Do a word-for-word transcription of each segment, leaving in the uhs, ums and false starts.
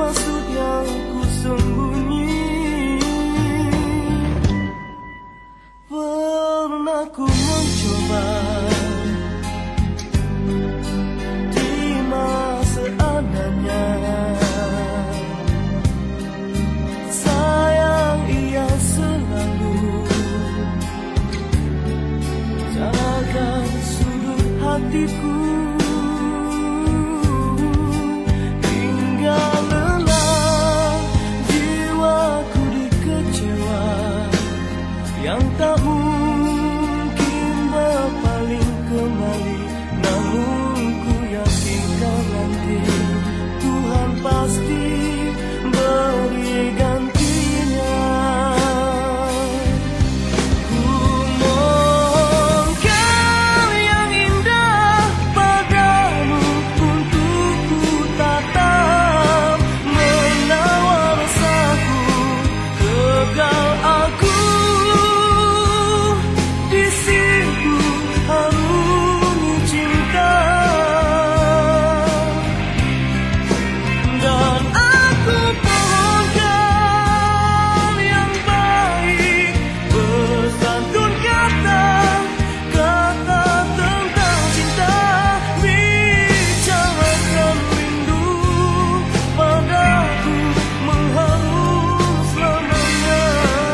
maksud yang ku sembunyi. Pernah ku mencoba terima seadanya, sayang ia selalu jaga sudut hatiku. Hingga lelah jiwaku dikecewa, yang tak mungkin berpaling kembali. Namun ku yakinkan nanti Tuhan pasti beri gantinya. Ku mohonkan yang indah padamu untuk ku tatap menawar rasaku. Kekal aku di situ harungi cinta, dan aku pohonkan yang baik bersantun kata kata tentang cinta, bicarakan rindu padaku mengharum selamanya.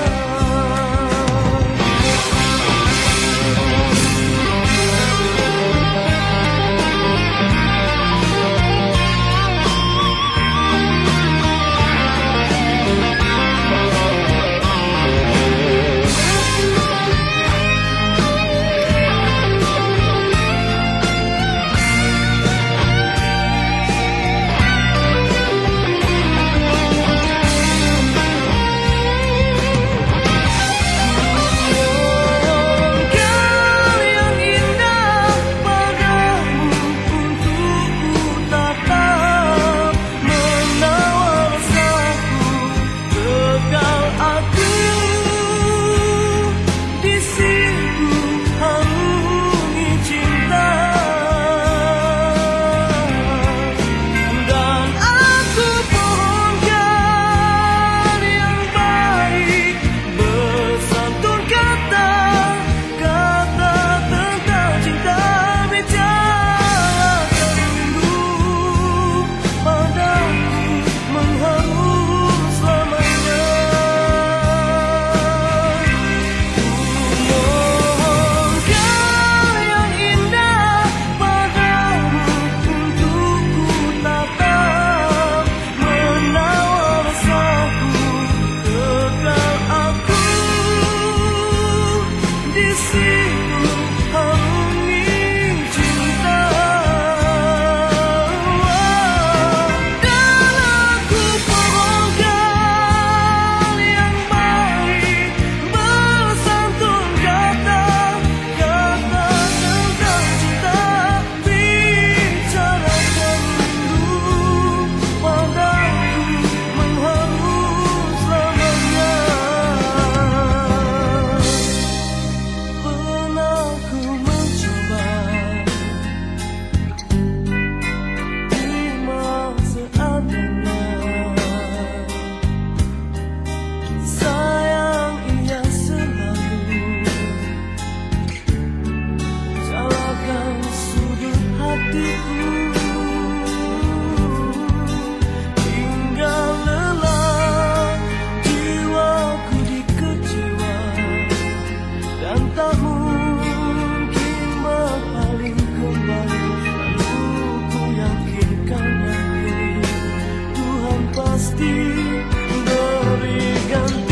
Mohonkan yang indah padamu untuk ku tatap menawar rasaku. Kekal aku di situ harungi cinta, dan aku pohonkan yang baik bersantun kata kata tentang cinta, bicarakan rindu padaku mengharum selamanya. Mohonkan yang indah padamu untuk ku tatap menawar rasaku. Kekal aku di situ harungi cinta, dan aku pohonkan yang baik bersantun kata kata tentang cinta, bicarakan rindu padaku mengharum selamanya. Pernah ku mencoba terima seadanya, sayang ia selalu jalakan sudut hatiku. Hingga lelah jiwaku dikecewa, dan tak mungkin berpaling kembali. Lalu ku yakinkan nanti Tuhan pasti beri gantinya.